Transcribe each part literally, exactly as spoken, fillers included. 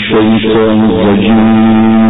الشيطان الرجيم.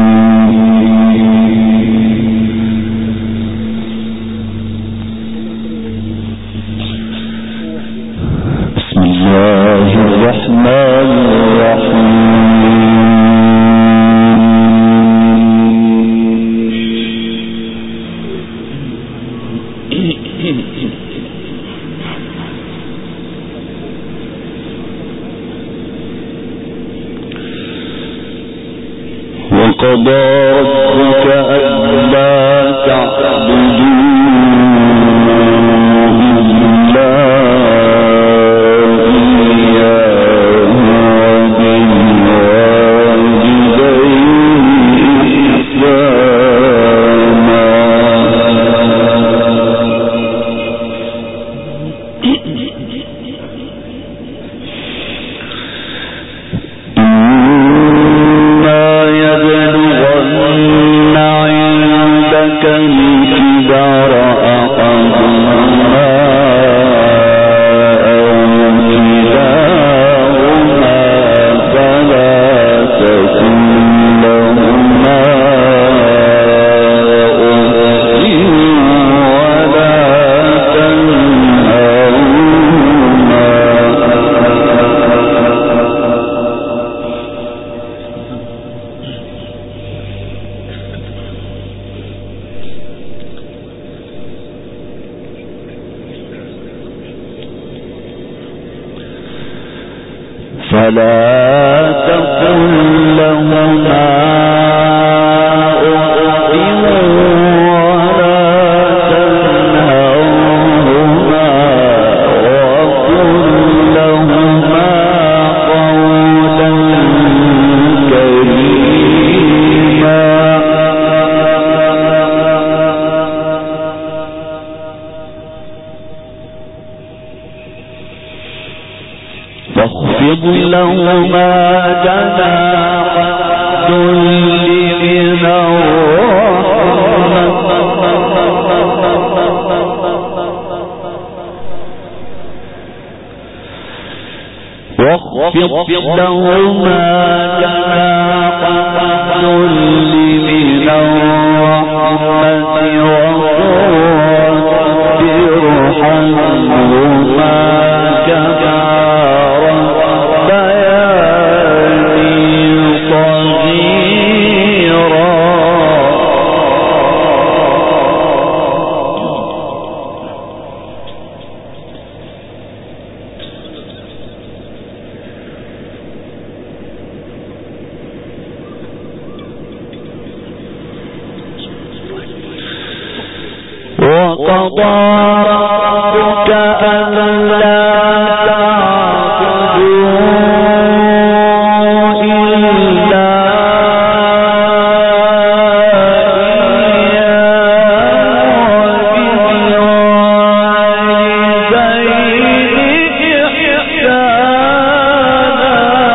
بسم الله الرحمن الرحيم. وقضى ربك ألا تعبدوا إلا إياه وبالوالدين إحسانا. فلا تقل لهما أف ولا تنهرهما وقل لهما قولا كريما. واخفض لهما جناح الذل من الرحمة واخفض لهما جناح الذل من الرحمة وقل رب ارحمهما كما وقضى ربك ألا تعبدوا إلا إياه وبالوالدين إحسانا.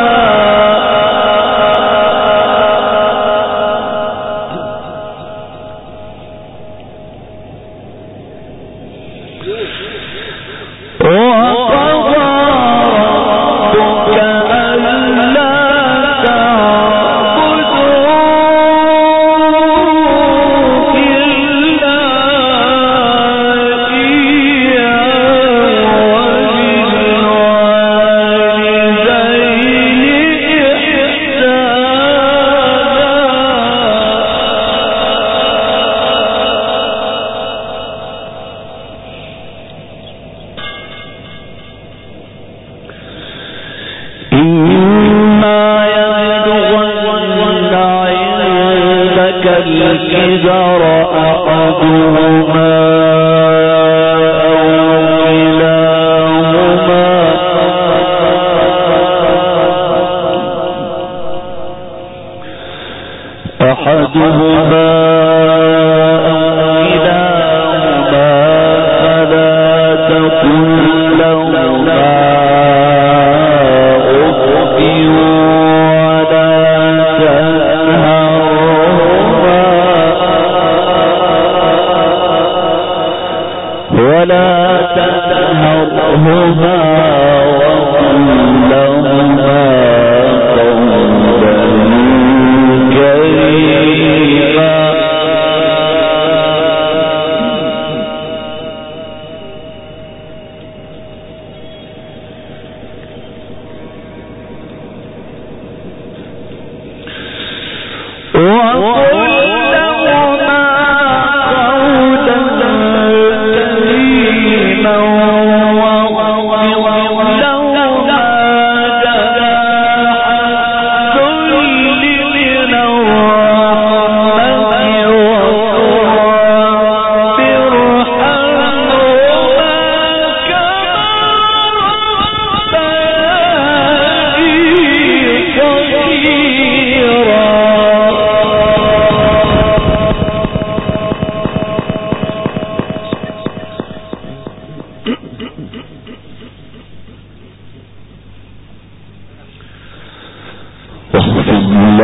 الكبر أحدهما أو كلاهما أحدهما ولا تنهرهما وقل لهما قولا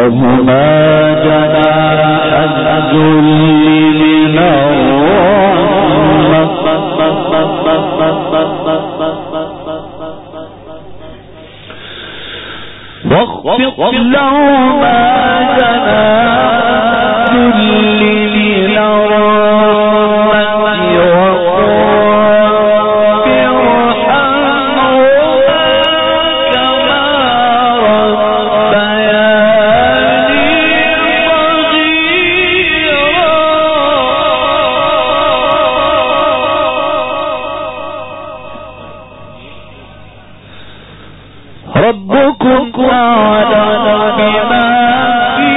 لهما جناح الذل من الرحمة واخفض لهما جناح الذل من الرحمة وقل ربكم أعلم بما في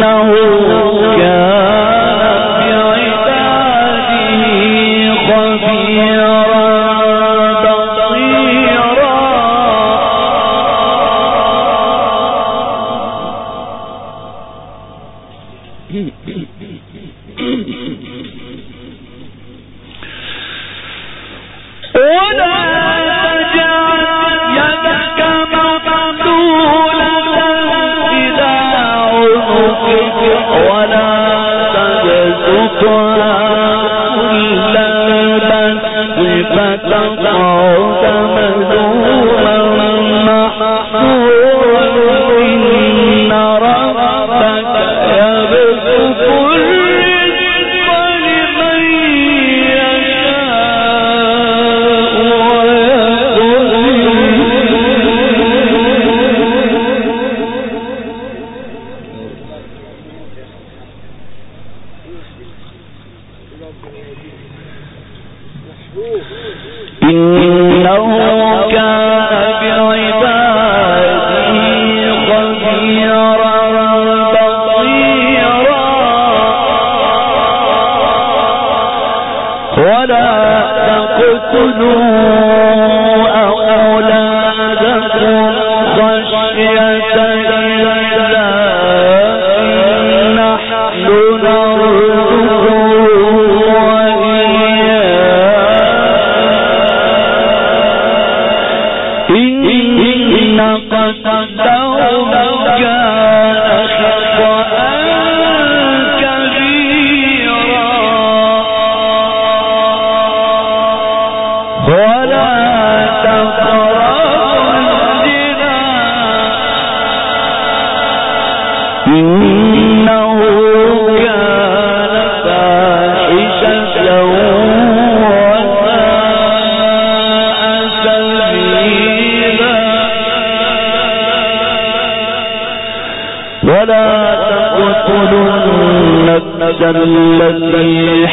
التي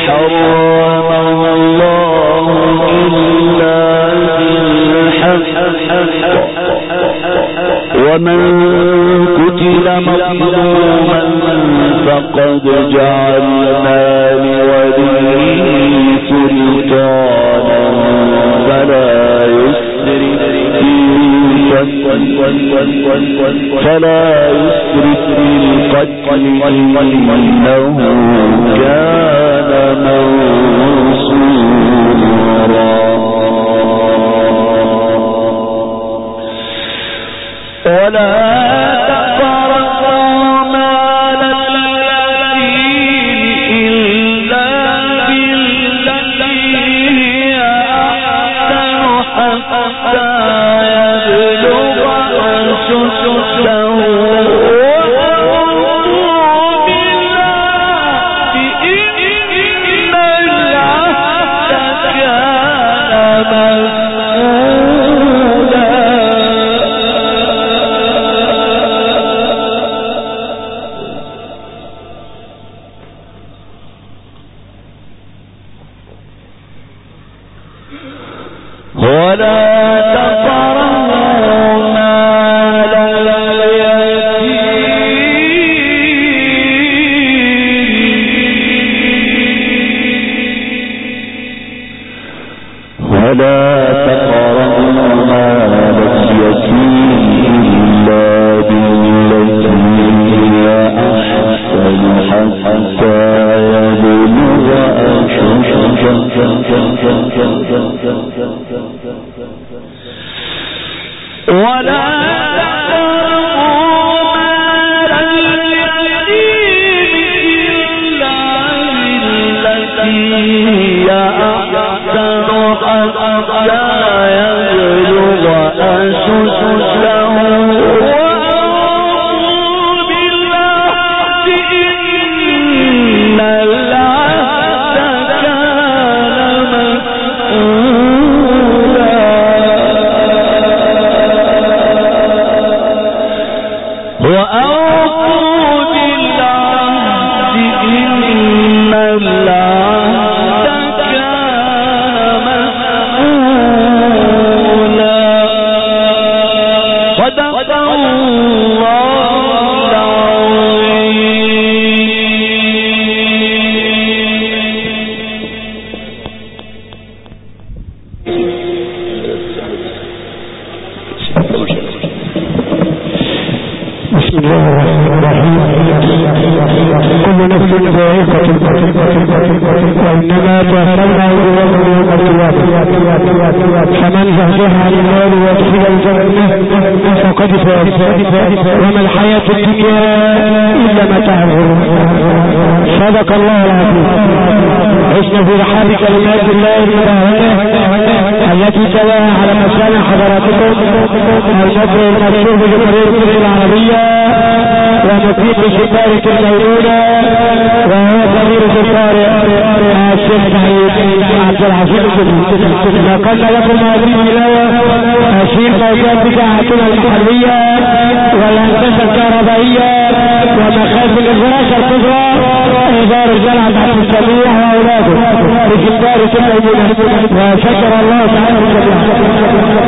حرم الله إلا بالحق ومن قتل مظلوما فقد جعلنا لوليه سلطانا فلا يسرف فلا يسرف في القتل إنه كان منصورا ولا تقربوا مال اليتيم إلا بالتي هي أحسن حتى يبلغ أشده صدق الله العظيم. وإنما توفينا أجوركم يوم القيامة فمن زهزها عن النار وادخل الجنة فقد فاز وما الحياة الدنيا إلا متاع الغرور. صدق الله العظيم. عشنا في رحاب كلمات الله المباركة التي تلاها على مسامع حضراتكم المصري المشهور بجمهورية مصر العربية ومقيم بشبارك المولودة وهو كبير القارئ الشيخ سعيد عبد العزيز الجديد. نقلنا لكم هذه الولاية أشير موجات بساعتنا المحلية والهندسة الكهربائية ومخازن الفراشة الكبرى إدارة الجامعة عبد السميع وأولاده بجبارة المولودة وشكر الله تعالى الجميع.